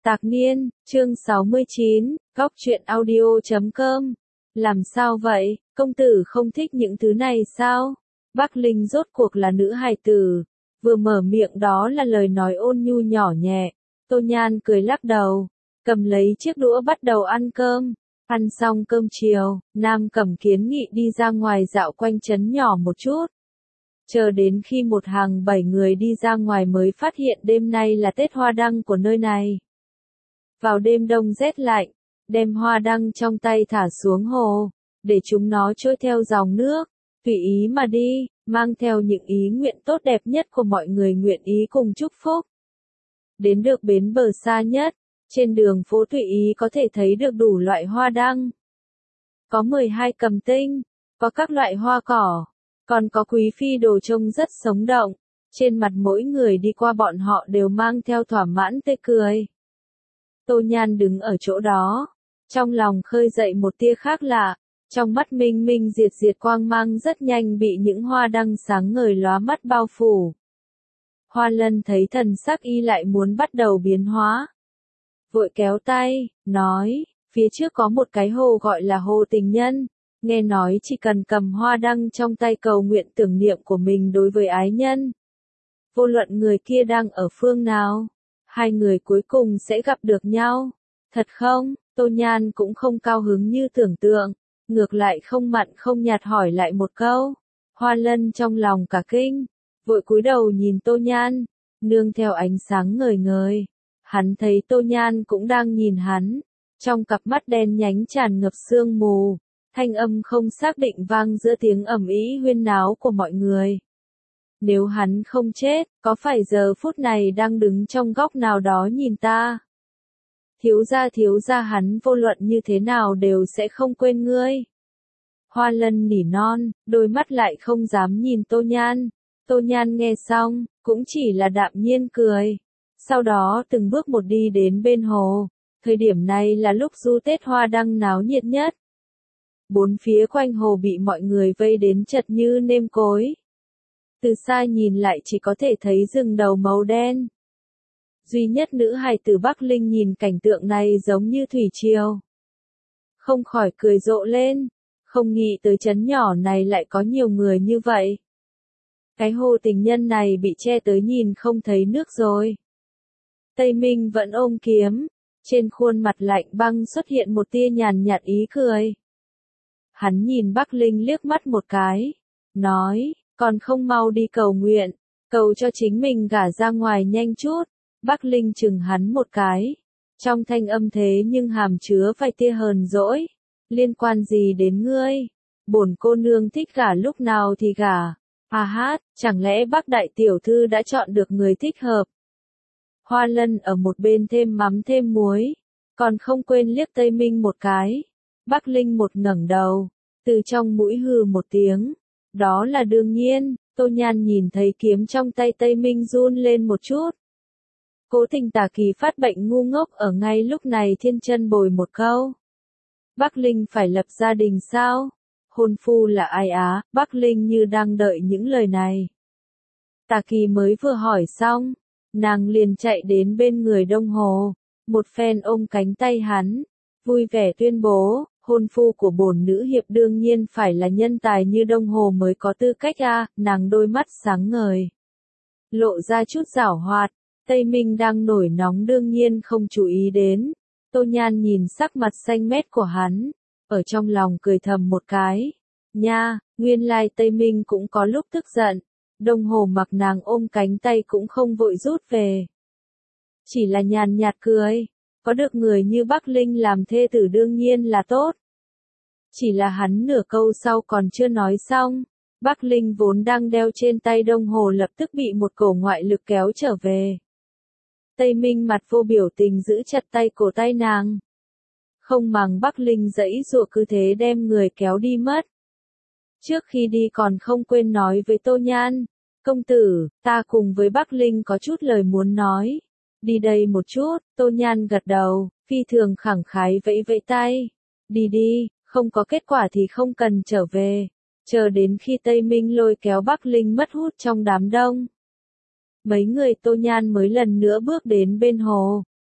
Tạc Niên, chương 69, Góc truyện audio.com. Làm sao vậy, công tử không thích những thứ này sao? Bắc Linh rốt cuộc là nữ hài tử, vừa mở miệng đó là lời nói ôn nhu nhỏ nhẹ. Tô Nhan cười lắc đầu, cầm lấy chiếc đũa bắt đầu ăn cơm. Ăn xong cơm chiều, Nam Cẩm kiến nghị đi ra ngoài dạo quanh trấn nhỏ một chút. Chờ đến khi một hàng 7 người đi ra ngoài mới phát hiện đêm nay là Tết Hoa Đăng của nơi này. Vào đêm đông rét lạnh, đem hoa đăng trong tay thả xuống hồ, để chúng nó trôi theo dòng nước, tùy ý mà đi, mang theo những ý nguyện tốt đẹp nhất của mọi người nguyện ý cùng chúc phúc. Đến được bến bờ xa nhất, trên đường phố tùy ý có thể thấy được đủ loại hoa đăng. Có 12 cầm tinh, có các loại hoa cỏ, còn có quý phi đồ trông rất sống động, trên mặt mỗi người đi qua bọn họ đều mang theo thỏa mãn tươi cười. Tô Nhan đứng ở chỗ đó, trong lòng khơi dậy một tia khác lạ, trong mắt minh minh diệt diệt quang mang rất nhanh bị những hoa đăng sáng ngời lóa mắt bao phủ. Hoa Lân thấy thần sắc y lại muốn bắt đầu biến hóa. Vội kéo tay, nói, phía trước có một cái hồ gọi là hồ tình nhân, nghe nói chỉ cần cầm hoa đăng trong tay cầu nguyện tưởng niệm của mình đối với ái nhân. Vô luận người kia đang ở phương nào, hai người cuối cùng sẽ gặp được nhau. Thật không? Tô Nhan cũng không cao hứng như tưởng tượng, ngược lại không mặn không nhạt hỏi lại một câu. Hoa Lân trong lòng cả kinh, vội cúi đầu nhìn Tô Nhan, nương theo ánh sáng ngời ngời. Hắn thấy Tô Nhan cũng đang nhìn hắn, trong cặp mắt đen nhánh tràn ngập sương mù, thanh âm không xác định vang giữa tiếng ầm ĩ huyên náo của mọi người. Nếu hắn không chết, có phải giờ phút này đang đứng trong góc nào đó nhìn ta? Thiếu gia hắn vô luận như thế nào đều sẽ không quên ngươi. Hoa Lân nỉ non, đôi mắt lại không dám nhìn Tô Nhan. Tô Nhan nghe xong, cũng chỉ là đạm nhiên cười. Sau đó từng bước một đi đến bên hồ. Thời điểm này là lúc du Tết Hoa Đăng náo nhiệt nhất. Bốn phía quanh hồ bị mọi người vây đến chật như nêm cối. Từ xa nhìn lại chỉ có thể thấy rừng đầu màu đen. Duy nhất nữ hài tử Bắc Linh nhìn cảnh tượng này giống như thủy triều. Không khỏi cười rộ lên, không nghĩ tới trấn nhỏ này lại có nhiều người như vậy. Cái hồ tình nhân này bị che tới nhìn không thấy nước rồi. Tây Minh vẫn ôm kiếm, trên khuôn mặt lạnh băng xuất hiện một tia nhàn nhạt ý cười. Hắn nhìn Bắc Linh liếc mắt một cái, nói, còn không mau đi cầu nguyện, cầu cho chính mình gả ra ngoài nhanh chút. Bắc Linh chừng hắn một cái, trong thanh âm thế nhưng hàm chứa vài tia hờn dỗi. Liên quan gì đến ngươi? Bổn cô nương thích gả lúc nào thì gả. À hát, chẳng lẽ Bắc đại tiểu thư đã chọn được người thích hợp? Hoa Lân ở một bên thêm mắm thêm muối, còn không quên liếc Tây Minh một cái. Bắc Linh một ngẩng đầu, từ trong mũi hừ một tiếng. Đó là đương nhiên. Tô Nhan nhìn thấy kiếm trong tay Tây Minh run lên một chút. Cố Tình Tà Kỳ phát bệnh ngu ngốc ở ngay lúc này thiên chân bồi một câu. Bắc Linh phải lập gia đình sao? Hôn phu là ai á? Bắc Linh như đang đợi những lời này. Tà Kỳ mới vừa hỏi xong, nàng liền chạy đến bên người Đông Hồ, một phen ôm cánh tay hắn, vui vẻ tuyên bố, hôn phu của bổn nữ hiệp đương nhiên phải là nhân tài như Đông Hồ mới có tư cách a. Nàng đôi mắt sáng ngời, lộ ra chút giảo hoạt. Tây Minh đang nổi nóng đương nhiên không chú ý đến. Tô Nhan nhìn sắc mặt xanh mét của hắn, ở trong lòng cười thầm một cái. Nha, nguyên lai Tây Minh cũng có lúc tức giận. Đông Hồ mặc nàng ôm cánh tay cũng không vội rút về. Chỉ là nhàn nhạt cười, có được người như Bắc Linh làm thê tử đương nhiên là tốt. Chỉ là hắn nửa câu sau còn chưa nói xong, Bắc Linh vốn đang đeo trên tay Đông Hồ lập tức bị một cổ ngoại lực kéo trở về. Tây Minh mặt vô biểu tình giữ chặt tay cổ tay nàng. Không màng Bắc Linh giãy giụa cứ thế đem người kéo đi mất. Trước khi đi còn không quên nói với Tô Nhan, công tử, ta cùng với Bắc Linh có chút lời muốn nói. Đi đây một chút. Tô Nhan gật đầu, phi thường khẳng khái vẫy vẫy tay. Đi đi, không có kết quả thì không cần trở về. Chờ đến khi Tây Minh lôi kéo Bắc Linh mất hút trong đám đông. Mấy người Tô Nhan mới lần nữa bước đến bên hồ,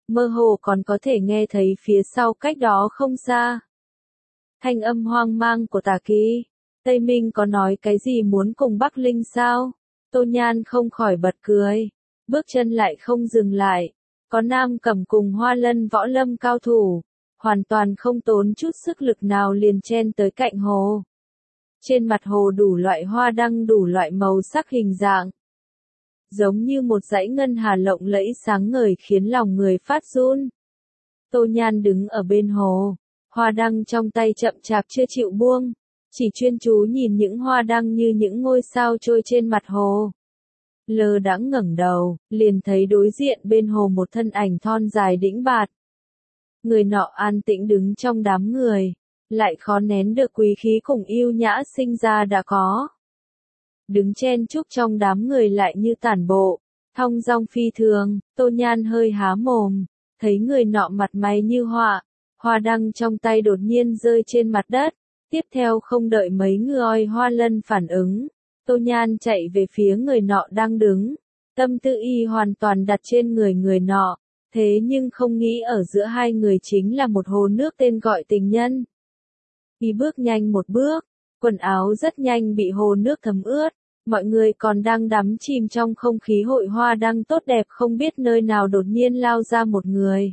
mơ hồ còn có thể nghe thấy phía sau cách đó không xa. Thanh âm hoang mang của Tả Kỳ. Tây Minh có nói cái gì muốn cùng Bắc Linh sao? Tô Nhan không khỏi bật cười. Bước chân lại không dừng lại. Có Nam Cẩm cùng Hoa Lân võ lâm cao thủ. Hoàn toàn không tốn chút sức lực nào liền chen tới cạnh hồ. Trên mặt hồ đủ loại hoa đăng đủ loại màu sắc hình dạng. Giống như một dãy ngân hà lộng lẫy sáng ngời khiến lòng người phát run. Tô Nhan đứng ở bên hồ. Hoa đăng trong tay chậm chạp chưa chịu buông. Chỉ chuyên chú nhìn những hoa đăng như những ngôi sao trôi trên mặt hồ. Lơ đãng ngẩng đầu, liền thấy đối diện bên hồ một thân ảnh thon dài đĩnh bạt. Người nọ an tĩnh đứng trong đám người, lại khó nén được quý khí cùng yêu nhã sinh ra đã có. Đứng chen chúc trong đám người lại như tản bộ, thong dong phi thường. Tô Nhan hơi há mồm, thấy người nọ mặt mày như họa, hoa đăng trong tay đột nhiên rơi trên mặt đất. Tiếp theo không đợi mấy người Hoa Lân phản ứng, Tô Nhan chạy về phía người nọ đang đứng. Tâm tư y hoàn toàn đặt trên người nọ, thế nhưng không nghĩ ở giữa hai người chính là một hồ nước tên gọi tình nhân. Y bước nhanh một bước, quần áo rất nhanh bị hồ nước thấm ướt, mọi người còn đang đắm chìm trong không khí hội hoa đang tốt đẹp không biết nơi nào đột nhiên lao ra một người.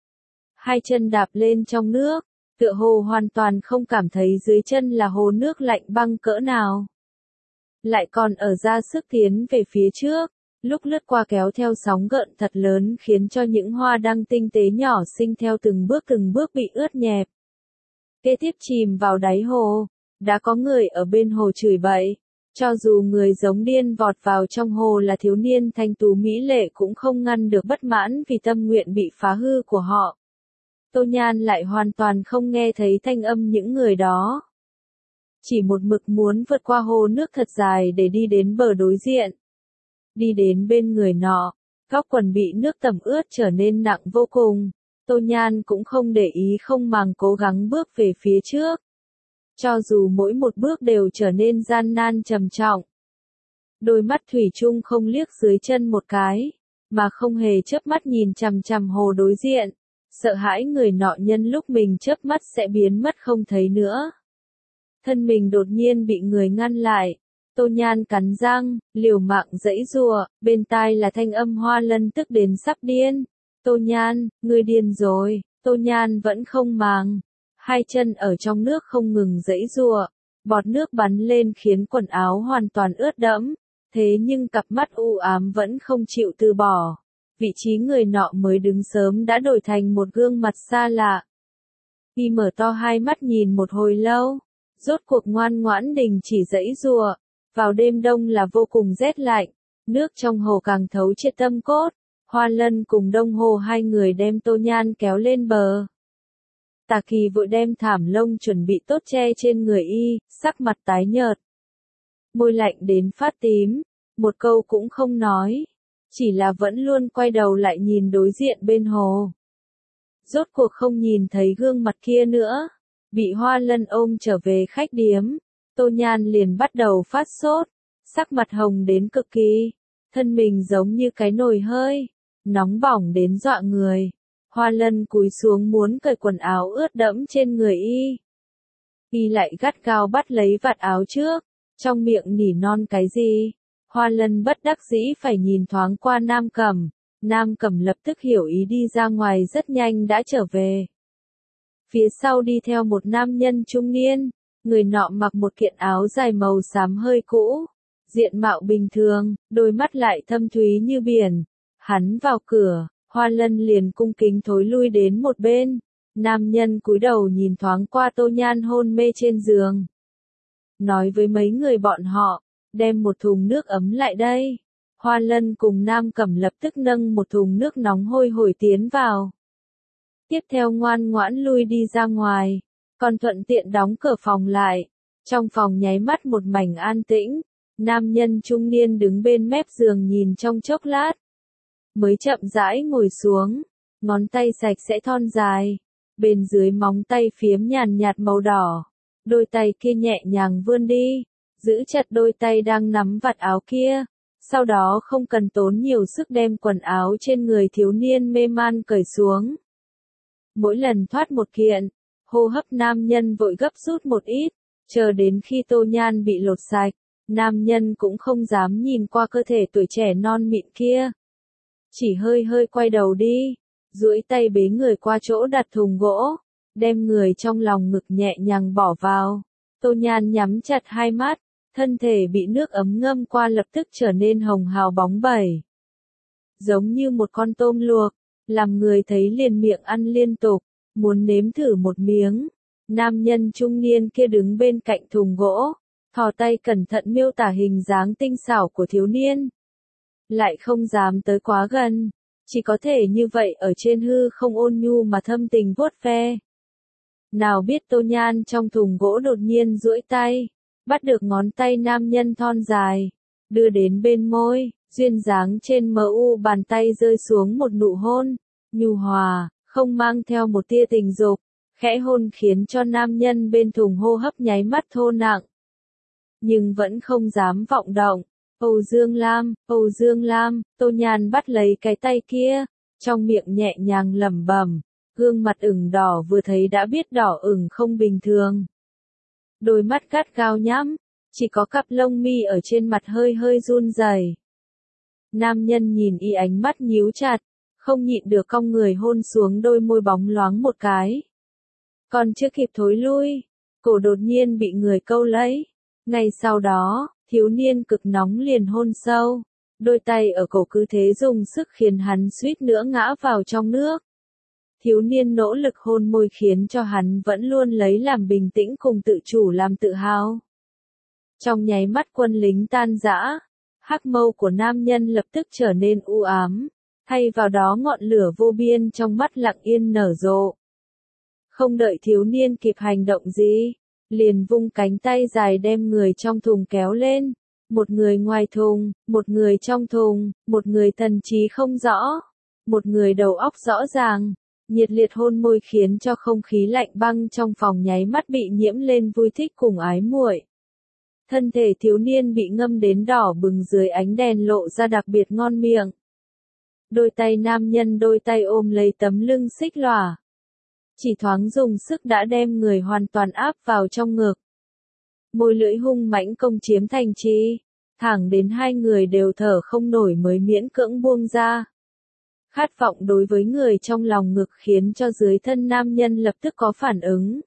Hai chân đạp lên trong nước. Tựa hồ hoàn toàn không cảm thấy dưới chân là hồ nước lạnh băng cỡ nào. Lại còn ở ra sức tiến về phía trước, lúc lướt qua kéo theo sóng gợn thật lớn khiến cho những hoa đăng tinh tế nhỏ xinh theo từng bước bị ướt nhẹp. Kế tiếp chìm vào đáy hồ, đã có người ở bên hồ chửi bậy. Cho dù người giống điên vọt vào trong hồ là thiếu niên thanh tú mỹ lệ cũng không ngăn được bất mãn vì tâm nguyện bị phá hư của họ. Tô Nhan lại hoàn toàn không nghe thấy thanh âm những người đó. Chỉ một mực muốn vượt qua hồ nước thật dài để đi đến bờ đối diện. Đi đến bên người nọ, góc quần bị nước tẩm ướt trở nên nặng vô cùng. Tô Nhan cũng không để ý không màng cố gắng bước về phía trước. Cho dù mỗi một bước đều trở nên gian nan trầm trọng. Đôi mắt thủy chung không liếc dưới chân một cái, mà không hề chớp mắt nhìn chằm chằm hồ đối diện. Sợ hãi người nọ nhân lúc mình chớp mắt sẽ biến mất không thấy nữa. Thân mình đột nhiên bị người ngăn lại. Tô Nhan cắn răng, liều mạng giãy giụa, bên tai là thanh âm Hoa Lân tức đến sắp điên. Tô Nhan, ngươi điên rồi. Tô Nhan vẫn không màng. Hai chân ở trong nước không ngừng giãy giụa, bọt nước bắn lên khiến quần áo hoàn toàn ướt đẫm. Thế nhưng cặp mắt u ám vẫn không chịu từ bỏ. Vị trí người nọ mới đứng sớm đã đổi thành một gương mặt xa lạ. Y mở to hai mắt nhìn một hồi lâu, rốt cuộc ngoan ngoãn đình chỉ giãy giụa. Vào đêm đông là vô cùng rét lạnh, nước trong hồ càng thấu triệt tâm cốt. Hoa Lân cùng Đông Hồ hai người đem Tô Nhan kéo lên bờ. Tả Kỳ vội đem thảm lông chuẩn bị tốt che trên người y, sắc mặt tái nhợt. Môi lạnh đến phát tím, một câu cũng không nói. Chỉ là vẫn luôn quay đầu lại nhìn đối diện bên hồ. Rốt cuộc không nhìn thấy gương mặt kia nữa. Bị Hoa Lân ôm trở về khách điếm. Tô Nhan liền bắt đầu phát sốt. Sắc mặt hồng đến cực kỳ. Thân mình giống như cái nồi hơi. Nóng bỏng đến dọa người. Hoa Lân cúi xuống muốn cởi quần áo ướt đẫm trên người y. Y lại gắt gao bắt lấy vạt áo trước. Trong miệng nỉ non cái gì. Hoa Lân bất đắc dĩ phải nhìn thoáng qua Nam Cẩm. Nam Cẩm lập tức hiểu ý đi ra ngoài rất nhanh đã trở về. Phía sau đi theo một nam nhân trung niên. Người nọ mặc một kiện áo dài màu xám hơi cũ. Diện mạo bình thường, đôi mắt lại thâm thúy như biển. Hắn vào cửa, Hoa Lân liền cung kính thối lui đến một bên. Nam nhân cúi đầu nhìn thoáng qua Tô Nhan hôn mê trên giường. Nói với mấy người bọn họ. Đem một thùng nước ấm lại đây. Hoa Lân cùng Nam Cẩm lập tức nâng một thùng nước nóng hôi hổi tiến vào. Tiếp theo ngoan ngoãn lui đi ra ngoài, còn thuận tiện đóng cửa phòng lại. Trong phòng nháy mắt một mảnh an tĩnh, nam nhân trung niên đứng bên mép giường nhìn trong chốc lát. Mới chậm rãi ngồi xuống, ngón tay sạch sẽ thon dài, bên dưới móng tay phiếm nhàn nhạt màu đỏ. Đôi tay kia nhẹ nhàng vươn đi. Giữ chặt đôi tay đang nắm vạt áo kia, Sau đó không cần tốn nhiều sức đem quần áo trên người thiếu niên mê man cởi xuống. Mỗi lần thoát một kiện, hô hấp nam nhân vội gấp rút một ít, chờ đến khi Tô Nhan bị lột sạch, nam nhân cũng không dám nhìn qua cơ thể tuổi trẻ non mịn kia. Chỉ hơi hơi quay đầu đi, duỗi tay bế người qua chỗ đặt thùng gỗ, đem người trong lòng ngực nhẹ nhàng bỏ vào. Tô Nhan nhắm chặt hai mắt, thân thể bị nước ấm ngâm qua lập tức trở nên hồng hào bóng bẩy. Giống như một con tôm luộc, làm người thấy liền miệng ăn liên tục, muốn nếm thử một miếng. Nam nhân trung niên kia đứng bên cạnh thùng gỗ, thò tay cẩn thận miêu tả hình dáng tinh xảo của thiếu niên. Lại không dám tới quá gần, chỉ có thể như vậy ở trên hư không ôn nhu mà thâm tình vuốt ve. Nào biết Tô Nhan trong thùng gỗ đột nhiên duỗi tay, bắt được ngón tay nam nhân thon dài, đưa đến bên môi, duyên dáng trên mu bàn tay rơi xuống một nụ hôn, nhu hòa, không mang theo một tia tình dục, khẽ hôn khiến cho nam nhân bên thùng hô hấp nháy mắt thô nặng. Nhưng vẫn không dám vọng động. Âu Dương Lam, Tô Nhan bắt lấy cái tay kia, trong miệng nhẹ nhàng lẩm bẩm, gương mặt ửng đỏ vừa thấy đã biết đỏ ửng không bình thường. Đôi mắt gắt gao nhắm, chỉ có cặp lông mi ở trên mặt hơi hơi run rẩy. Nam nhân nhìn y ánh mắt nhíu chặt, không nhịn được cong người hôn xuống đôi môi bóng loáng một cái. Còn chưa kịp thối lui, cổ đột nhiên bị người câu lấy. Ngay sau đó, thiếu niên cực nóng liền hôn sâu, đôi tay ở cổ cứ thế dùng sức khiến hắn suýt nữa ngã vào trong nước. Thiếu niên nỗ lực hôn môi khiến cho hắn vẫn luôn lấy làm bình tĩnh cùng tự chủ làm tự hào. Trong nháy mắt quân lính tan rã, hắc mâu của nam nhân lập tức trở nên u ám, thay vào đó ngọn lửa vô biên trong mắt lặng yên nở rộ. Không đợi thiếu niên kịp hành động gì, liền vung cánh tay dài đem người trong thùng kéo lên, một người ngoài thùng, một người trong thùng, một người thần trí không rõ, một người đầu óc rõ ràng, nhiệt liệt hôn môi khiến cho không khí lạnh băng trong phòng nháy mắt bị nhiễm lên vui thích cùng ái muội. Thân thể thiếu niên bị ngâm đến đỏ bừng dưới ánh đèn lộ ra đặc biệt ngon miệng. Đôi tay nam nhân đôi tay ôm lấy tấm lưng xích lòa. Chỉ thoáng dùng sức đã đem người hoàn toàn áp vào trong ngực. Môi lưỡi hung mãnh công chiếm thành trì, thẳng đến hai người đều thở không nổi mới miễn cưỡng buông ra. Khát vọng đối với người trong lòng ngực khiến cho dưới thân nam nhân lập tức có phản ứng.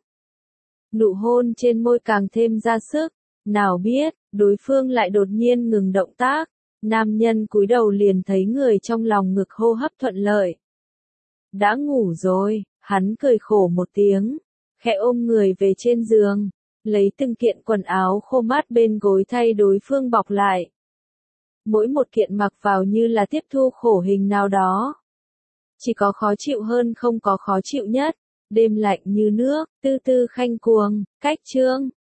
Nụ hôn trên môi càng thêm ra sức, nào biết, đối phương lại đột nhiên ngừng động tác, nam nhân cúi đầu liền thấy người trong lòng ngực hô hấp thuận lợi. Đã ngủ rồi. Hắn cười khổ một tiếng, khẽ ôm người về trên giường, lấy từng kiện quần áo khô mát bên gối thay đối phương bọc lại. Mỗi một kiện mặc vào như là tiếp thu khổ hình nào đó. Chỉ có khó chịu hơn không có khó chịu nhất, đêm lạnh như nước, tư tư khanh cuồng, cách chương.